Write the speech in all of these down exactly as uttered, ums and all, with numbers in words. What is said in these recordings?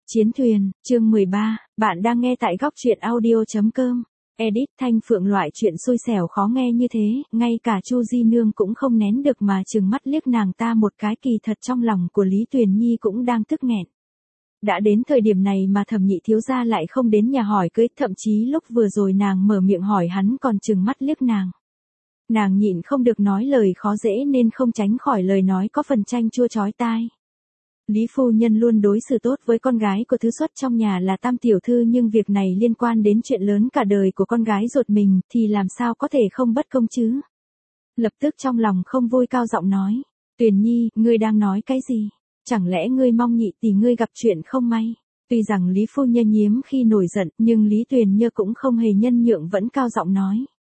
Chiến thuyền, chương mười ba, bạn đang nghe tại góc truyện audio chấm com. Edit Thanh Phượng loại chuyện xui xẻo khó nghe như thế, ngay cả Chu Di Nương cũng không nén được mà trừng mắt liếc nàng ta một cái, kỳ thật trong lòng của Lý Tuyền Nhi cũng đang tức nghẹn. Đã đến thời điểm này mà Thẩm nhị thiếu gia lại không đến nhà hỏi cưới, thậm chí lúc vừa rồi nàng mở miệng hỏi hắn còn trừng mắt liếc nàng. Nàng nhịn không được nói lời khó dễ nên không tránh khỏi lời nói có phần chanh chua chói tai. Lý phu nhân luôn đối xử tốt với con gái của thứ xuất trong nhà là Tam tiểu thư, nhưng việc này liên quan đến chuyện lớn cả đời của con gái ruột mình thì làm sao có thể không bất công chứ. Lập tức trong lòng không vui cao giọng nói, Tuyền Nhi, ngươi đang nói cái gì? Chẳng lẽ ngươi mong nhị tỷ ngươi gặp chuyện không may? Tuy rằng Lý phu nhân hiếm khi nổi giận, nhưng Lý Tuyền Như cũng không hề nhân nhượng, vẫn cao giọng nói.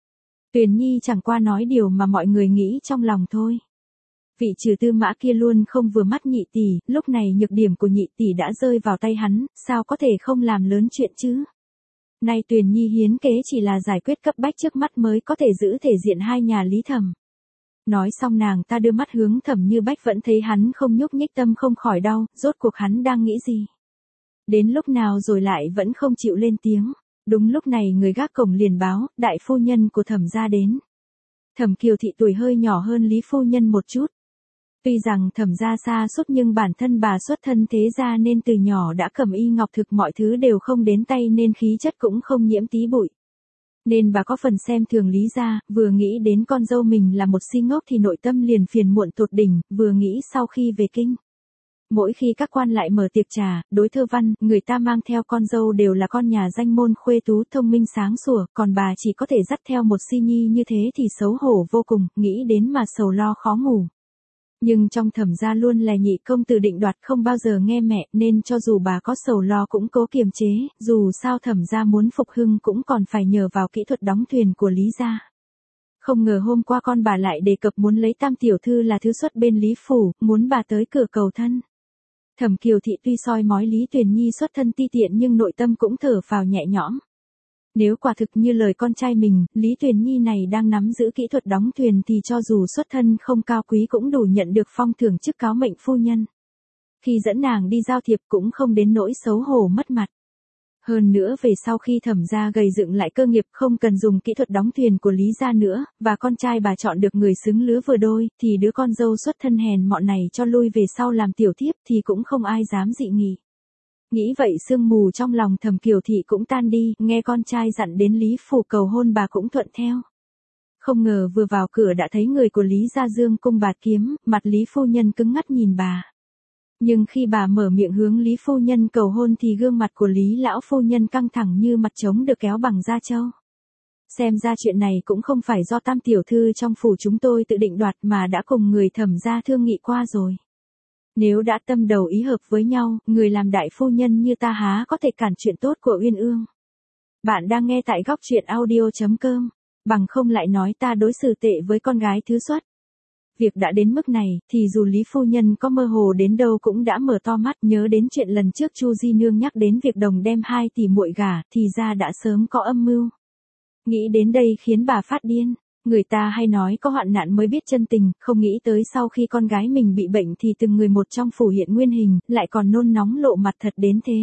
Tuyền Nhi chẳng qua nói điều mà mọi người nghĩ trong lòng thôi. Vị Trừ Tư Mã kia luôn không vừa mắt nhị tỷ, lúc này nhược điểm của nhị tỷ đã rơi vào tay hắn, sao có thể không làm lớn chuyện chứ? Nay Tuyền Nhi hiến kế chỉ là giải quyết cấp bách trước mắt mới có thể giữ thể diện hai nhà Lý Thẩm. Nói xong nàng ta đưa mắt hướng Thẩm Như Bách, vẫn thấy hắn không nhúc nhích, tâm không khỏi đau, rốt cuộc hắn đang nghĩ gì? Đến lúc nào rồi lại vẫn không chịu lên tiếng. Đúng lúc này người gác cổng liền báo, đại phu nhân của Thẩm gia đến. Thẩm Kiều Thị tuổi hơi nhỏ hơn Lý phu nhân một chút. Tuy rằng Thẩm gia xa suốt nhưng bản thân bà xuất thân thế gia nên từ nhỏ đã cầm y ngọc thực, mọi thứ đều không đến tay nên khí chất cũng không nhiễm tí bụi. Nên bà có phần xem thường Lý gia, vừa nghĩ đến con dâu mình là một si ngốc thì nội tâm liền phiền muộn tột đỉnh, vừa nghĩ sau khi về kinh. Mỗi khi các quan lại mở tiệc trà, đối thơ văn, người ta mang theo con dâu đều là con nhà danh môn khuê tú thông minh sáng sủa, còn bà chỉ có thể dắt theo một si nhi như thế thì xấu hổ vô cùng, nghĩ đến mà sầu lo khó ngủ. Nhưng trong Thẩm gia luôn là nhị công tử định đoạt, không bao giờ nghe mẹ, nên cho dù bà có sầu lo cũng cố kiềm chế, dù sao Thẩm gia muốn phục hưng cũng còn phải nhờ vào kỹ thuật đóng thuyền của Lý gia. Không ngờ hôm qua con bà lại đề cập muốn lấy Tam tiểu thư là thứ xuất bên Lý phủ, muốn bà tới cửa cầu thân. Thẩm Kiều Thị tuy soi mói Lý Tuyền Nhi xuất thân ti tiện nhưng nội tâm cũng thở phào nhẹ nhõm. Nếu quả thực như lời con trai mình, Lý Tuyền Nhi này đang nắm giữ kỹ thuật đóng thuyền thì cho dù xuất thân không cao quý cũng đủ nhận được phong thưởng chức cáo mệnh phu nhân. Khi dẫn nàng đi giao thiệp cũng không đến nỗi xấu hổ mất mặt. Hơn nữa về sau khi Thẩm gia gầy dựng lại cơ nghiệp không cần dùng kỹ thuật đóng thuyền của Lý gia nữa, và con trai bà chọn được người xứng lứa vừa đôi, thì đứa con dâu xuất thân hèn mọn này cho lui về sau làm tiểu thiếp thì cũng không ai dám dị nghị. Nghĩ vậy sương mù trong lòng Thẩm Kiều Thị cũng tan đi, nghe con trai dặn đến Lý phủ cầu hôn bà cũng thuận theo. Không ngờ vừa vào cửa đã thấy người của Lý gia dương cung bạt kiếm, mặt Lý phu nhân cứng ngắt nhìn bà. Nhưng khi bà mở miệng hướng Lý phu nhân cầu hôn thì gương mặt của Lý lão phu nhân căng thẳng như mặt trống được kéo bằng da trâu. Xem ra chuyện này cũng không phải do Tam tiểu thư trong phủ chúng tôi tự định đoạt mà đã cùng người Thẩm gia thương nghị qua rồi. Nếu đã tâm đầu ý hợp với nhau, người làm đại phu nhân như ta há có thể cản chuyện tốt của Uyên Ương. Bạn đang nghe tại góc truyện audio chấm com, bằng không lại nói ta đối xử tệ với con gái thứ xuất. Việc đã đến mức này, thì dù Lý phu nhân có mơ hồ đến đâu cũng đã mở to mắt, nhớ đến chuyện lần trước Chu Di Nương nhắc đến việc đồng đem hai tỷ muội gả, thì ra đã sớm có âm mưu. Nghĩ đến đây khiến bà phát điên. Người ta hay nói có hoạn nạn mới biết chân tình, không nghĩ tới sau khi con gái mình bị bệnh thì từng người một trong phủ hiện nguyên hình, lại còn nôn nóng lộ mặt thật đến thế.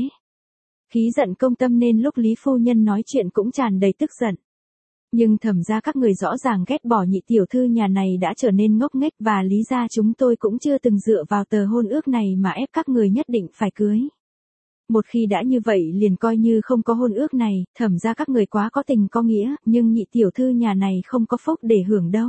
Khí giận công tâm nên lúc Lý phu nhân nói chuyện cũng tràn đầy tức giận. Nhưng Thẩm gia các người rõ ràng ghét bỏ nhị tiểu thư nhà này đã trở nên ngốc nghếch, và Lý gia chúng tôi cũng chưa từng dựa vào tờ hôn ước này mà ép các người nhất định phải cưới. Một khi đã như vậy liền coi như không có hôn ước này, Thẩm gia các người quá có tình có nghĩa, nhưng nhị tiểu thư nhà này không có phúc để hưởng đâu.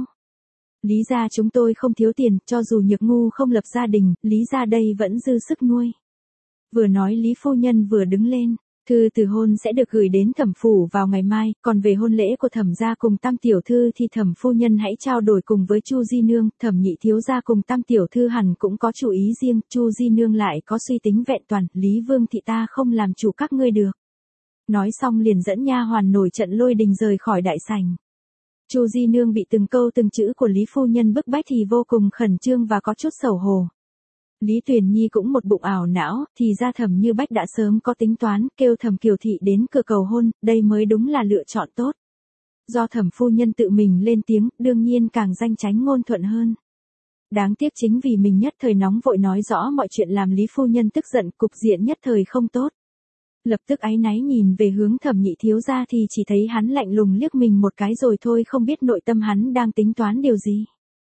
Lý gia chúng tôi không thiếu tiền, cho dù Nhược Ngu không lập gia đình, Lý gia đây vẫn dư sức nuôi. Vừa nói Lý phu nhân vừa đứng lên. Thư từ hôn sẽ được gửi đến Thẩm phủ vào ngày mai, còn về hôn lễ của Thẩm gia cùng Tam tiểu thư thì Thẩm phu nhân hãy trao đổi cùng với Chu Di Nương, Thẩm nhị thiếu gia cùng Tam tiểu thư hẳn cũng có chủ ý riêng, Chu Di Nương lại có suy tính vẹn toàn, Lý Vương thị ta không làm chủ các ngươi được. Nói xong liền dẫn nha hoàn nổi trận lôi đình rời khỏi đại sảnh. Chu Di Nương bị từng câu từng chữ của Lý phu nhân bức bách thì vô cùng khẩn trương và có chút xấu hổ. Lý Tuyền Nhi cũng một bụng ảo não, thì ra Thẩm Như Bách đã sớm có tính toán, kêu Thẩm Kiều Thị đến cửa cầu hôn, đây mới đúng là lựa chọn tốt. Do Thẩm phu nhân tự mình lên tiếng, đương nhiên càng danh chánh ngôn thuận hơn. Đáng tiếc chính vì mình nhất thời nóng vội nói rõ mọi chuyện làm Lý phu nhân tức giận, cục diện nhất thời không tốt. Lập tức áy náy nhìn về hướng Thẩm Nhị thiếu gia thì chỉ thấy hắn lạnh lùng liếc mình một cái rồi thôi, không biết nội tâm hắn đang tính toán điều gì.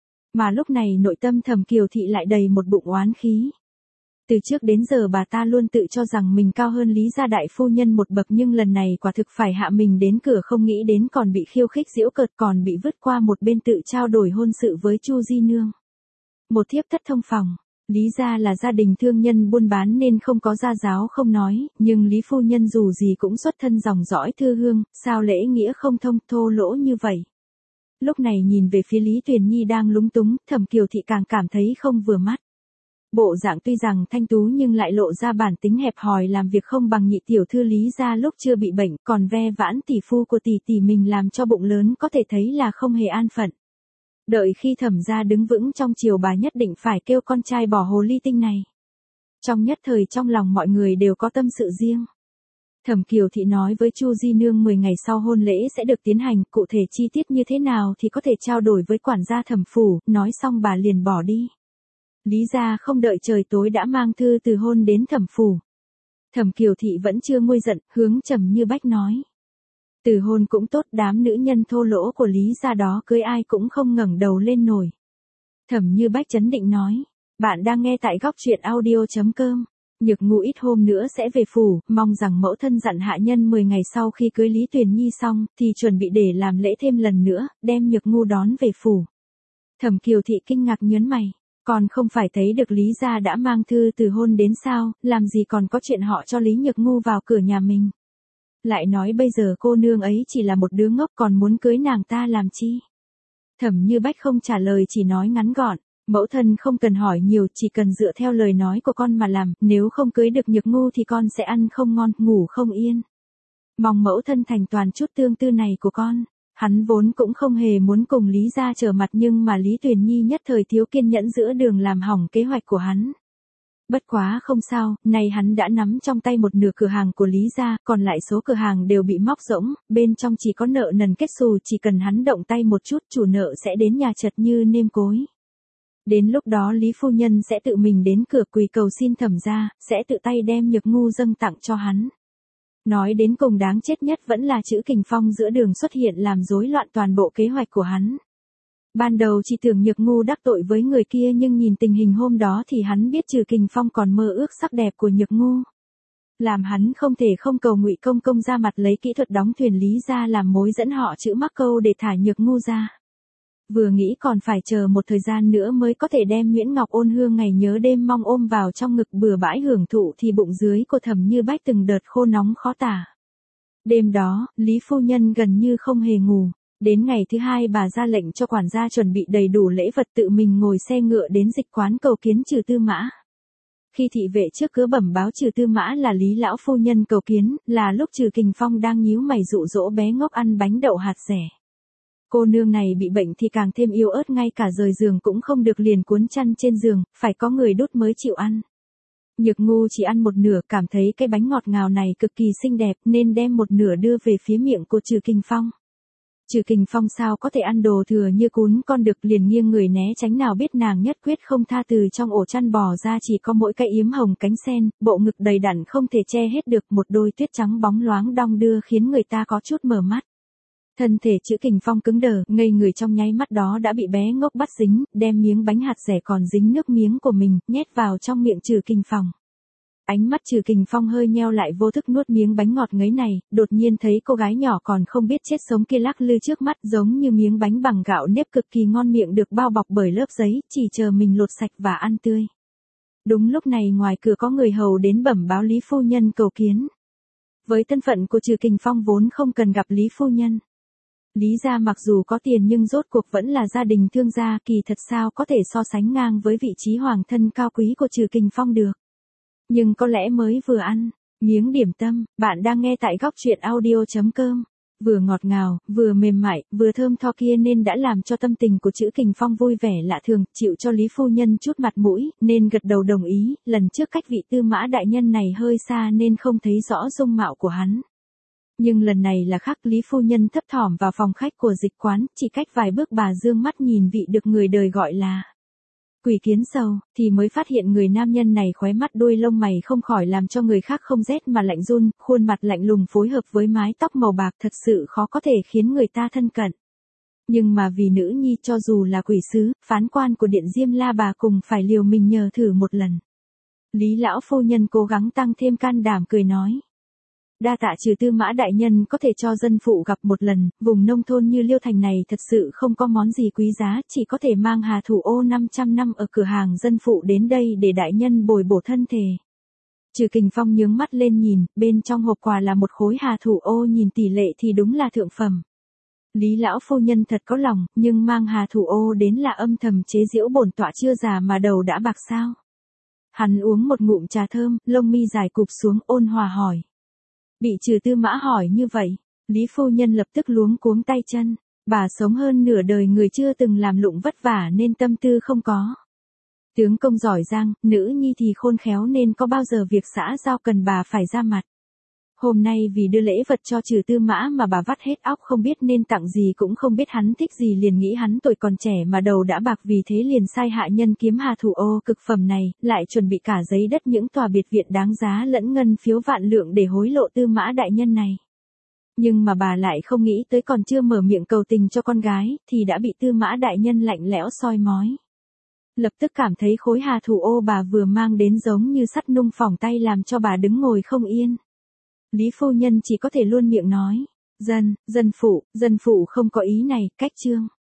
Mà lúc này nội tâm Thẩm Kiều Thị lại đầy một bụng oán khí. Từ trước đến giờ bà ta luôn tự cho rằng mình cao hơn Lý gia đại phu nhân một bậc, nhưng lần này quả thực phải hạ mình đến cửa, không nghĩ đến còn bị khiêu khích giễu cợt, còn bị vứt qua một bên tự trao đổi hôn sự với Chu Di Nương. Một thiếp thất thông phòng. Lý gia là gia đình thương nhân buôn bán nên không có gia giáo không nói, nhưng Lý phu nhân dù gì cũng xuất thân dòng dõi thư hương, sao lễ nghĩa không thông, thô lỗ như vậy. Lúc này nhìn về phía Lý Tuyền Nhi đang lúng túng, Thẩm Kiều Thị càng cảm thấy không vừa mắt. Bộ dạng tuy rằng thanh tú nhưng lại lộ ra bản tính hẹp hòi, làm việc không bằng nhị tiểu thư Lý gia lúc chưa bị bệnh, còn ve vãn tỷ phu của tỷ tỷ mình làm cho bụng lớn, có thể thấy là không hề an phận. Đợi khi Thẩm gia đứng vững trong triều, bà nhất định phải kêu con trai bỏ hồ ly tinh này. Trong nhất thời trong lòng mọi người đều có tâm sự riêng. Thẩm Kiều Thị nói với Chu Di Nương mười ngày sau hôn lễ sẽ được tiến hành, cụ thể chi tiết như thế nào thì có thể trao đổi với quản gia Thẩm phủ, nói xong bà liền bỏ đi. Lý gia không đợi trời tối đã mang thư từ hôn đến Thẩm phủ. Thẩm Kiều Thị vẫn chưa nguôi giận, hướng Trầm Như Bách nói. Từ hôn cũng tốt, đám nữ nhân thô lỗ của Lý gia đó cưới ai cũng không ngẩng đầu lên nổi. Thẩm Như Bách trấn định nói. Bạn đang nghe tại góc truyện audio chấm com. Nhược Ngu ít hôm nữa sẽ về phủ, mong rằng mẫu thân dặn hạ nhân mười ngày sau khi cưới Lý Tuyền Nhi xong, thì chuẩn bị để làm lễ thêm lần nữa, đem Nhược Ngu đón về phủ. Thẩm Kiều Thị kinh ngạc nhớn mày. Còn không phải thấy được Lý gia đã mang thư từ hôn đến sao, làm gì còn có chuyện họ cho Lý Nhược Ngu vào cửa nhà mình. Lại nói bây giờ cô nương ấy chỉ là một đứa ngốc, còn muốn cưới nàng ta làm chi. Thẩm Như Bách không trả lời, chỉ nói ngắn gọn. Mẫu thân không cần hỏi nhiều, chỉ cần dựa theo lời nói của con mà làm, nếu không cưới được Nhược Ngu thì con sẽ ăn không ngon, ngủ không yên. Mong mẫu thân thành toàn chút tương tư này của con. Hắn vốn cũng không hề muốn cùng Lý gia trở mặt, nhưng mà Lý Tuyền Nhi nhất thời thiếu kiên nhẫn giữa đường làm hỏng kế hoạch của hắn. Bất quá không sao, nay hắn đã nắm trong tay một nửa cửa hàng của Lý gia, còn lại số cửa hàng đều bị móc rỗng, bên trong chỉ có nợ nần kết xù, chỉ cần hắn động tay một chút chủ nợ sẽ đến nhà chật như nêm cối. Đến lúc đó Lý phu nhân sẽ tự mình đến cửa quỳ cầu xin Thẩm gia, sẽ tự tay đem Nhược Ngu dâng tặng cho hắn. Nói đến cùng đáng chết nhất vẫn là chữ Kình Phong giữa đường xuất hiện làm rối loạn toàn bộ kế hoạch của hắn. Ban đầu chỉ tưởng Nhược Ngu đắc tội với người kia, nhưng nhìn tình hình hôm đó thì hắn biết Trừ Kình Phong còn mơ ước sắc đẹp của Nhược Ngu. Làm hắn không thể không cầu Ngụy Công Công ra mặt lấy kỹ thuật đóng thuyền Lý gia làm mối dẫn họ chữ mắc câu để thả Nhược Ngu ra. Vừa nghĩ còn phải chờ một thời gian nữa mới có thể đem Nguyễn Ngọc Ôn Hương ngày nhớ đêm mong ôm vào trong ngực bừa bãi hưởng thụ, thì bụng dưới của Thẩm Như Bách từng đợt khô nóng khó tả. Đêm đó, Lý phu nhân gần như không hề ngủ. Đến ngày thứ hai bà ra lệnh cho quản gia chuẩn bị đầy đủ lễ vật, tự mình ngồi xe ngựa đến dịch quán cầu kiến Trừ Tư Mã. Khi thị vệ trước cửa bẩm báo Trừ Tư Mã là Lý lão phu nhân cầu kiến, là lúc Trừ Kình Phong đang nhíu mày dụ dỗ bé ngốc ăn bánh đậu hạt dẻ. Cô nương này bị bệnh thì càng thêm yếu ớt, ngay cả rời giường cũng không được, liền cuốn chăn trên giường, phải có người đút mới chịu ăn. Nhược Ngu chỉ ăn một nửa, cảm thấy cái bánh ngọt ngào này cực kỳ xinh đẹp nên đem một nửa đưa về phía miệng của Trừ Kình Phong. Trừ Kình Phong sao có thể ăn đồ thừa như cún con được, liền nghiêng người né tránh, nào biết nàng nhất quyết không tha, từ trong ổ chăn bò ra chỉ có mỗi cái yếm hồng cánh sen, bộ ngực đầy đặn không thể che hết được, một đôi tuyết trắng bóng loáng đong đưa khiến người ta có chút mở mắt. Thân thể Trữ Kình Phong cứng đờ, ngây người trong nháy mắt đó đã bị bé ngốc bắt dính, đem miếng bánh hạt dẻ còn dính nước miếng của mình, nhét vào trong miệng Trừ Kình Phong. Ánh mắt Trừ Kình Phong hơi nheo lại, vô thức nuốt miếng bánh ngọt ngấy này, đột nhiên thấy cô gái nhỏ còn không biết chết sống kia lắc lư trước mắt, giống như miếng bánh bằng gạo nếp cực kỳ ngon miệng được bao bọc bởi lớp giấy, chỉ chờ mình lột sạch và ăn tươi. Đúng lúc này ngoài cửa có người hầu đến bẩm báo Lý phu nhân cầu kiến. Với thân phận của Trừ Kình Phong vốn không cần gặp Lý phu nhân. Lý gia mặc dù có tiền nhưng rốt cuộc vẫn là gia đình thương gia, kỳ thật sao có thể so sánh ngang với vị trí hoàng thân cao quý của Trừ Kình Phong được. Nhưng có lẽ mới vừa ăn miếng điểm tâm, bạn đang nghe tại góc truyện audio chấm com, vừa ngọt ngào, vừa mềm mại, vừa thơm tho kia nên đã làm cho tâm tình của Trữ Kình Phong vui vẻ lạ thường, chịu cho Lý phu nhân chút mặt mũi, nên gật đầu đồng ý. Lần trước cách vị Tư Mã đại nhân này hơi xa nên không thấy rõ dung mạo của hắn. Nhưng lần này là khác, Lý phu nhân thấp thỏm vào phòng khách của dịch quán, chỉ cách vài bước bà dương mắt nhìn vị được người đời gọi là Quỷ kiến sầu, thì mới phát hiện người nam nhân này khóe mắt đuôi lông mày không khỏi làm cho người khác không rét mà lạnh run, khuôn mặt lạnh lùng phối hợp với mái tóc màu bạc thật sự khó có thể khiến người ta thân cận. Nhưng mà vì nữ nhi cho dù là quỷ sứ, phán quan của Điện Diêm La bà cùng phải liều mình nhờ thử một lần. Lý lão phu nhân cố gắng tăng thêm can đảm cười nói. Đa tạ trừ Tư Mã đại nhân có thể cho dân phụ gặp một lần, vùng nông thôn như Liêu Thành này thật sự không có món gì quý giá, chỉ có thể mang hà thủ ô năm trăm năm ở cửa hàng dân phụ đến đây để đại nhân bồi bổ thân thể. Trừ Kình Phong nhướng mắt lên nhìn, bên trong hộp quà là một khối hà thủ ô nhìn tỷ lệ thì đúng là thượng phẩm. Lý lão phu nhân thật có lòng, nhưng mang hà thủ ô đến là âm thầm chế giễu bổn tọa chưa già mà đầu đã bạc sao. Hắn uống một ngụm trà thơm, lông mi dài cụp xuống ôn hòa hỏi. Bị trừ Tư Mã hỏi như vậy, Lý phu nhân lập tức luống cuống tay chân, bà sống hơn nửa đời người chưa từng làm lụng vất vả nên tâm tư không có. Tướng công giỏi giang, nữ nhi thì khôn khéo nên có bao giờ việc xã giao cần bà phải ra mặt. Hôm nay vì đưa lễ vật cho trừ Tư Mã mà bà vắt hết óc không biết nên tặng gì cũng không biết hắn thích gì liền nghĩ hắn tuổi còn trẻ mà đầu đã bạc vì thế liền sai hạ nhân kiếm hà thủ ô cực phẩm này, lại chuẩn bị cả giấy đất những tòa biệt viện đáng giá lẫn ngân phiếu vạn lượng để hối lộ Tư Mã đại nhân này. Nhưng mà bà lại không nghĩ tới còn chưa mở miệng cầu tình cho con gái thì đã bị Tư Mã đại nhân lạnh lẽo soi mói. Lập tức cảm thấy khối hà thủ ô bà vừa mang đến giống như sắt nung phỏng tay làm cho bà đứng ngồi không yên. Lý phu nhân chỉ có thể luôn miệng nói, dân, dân phụ, dân phụ không có ý này, cách trương.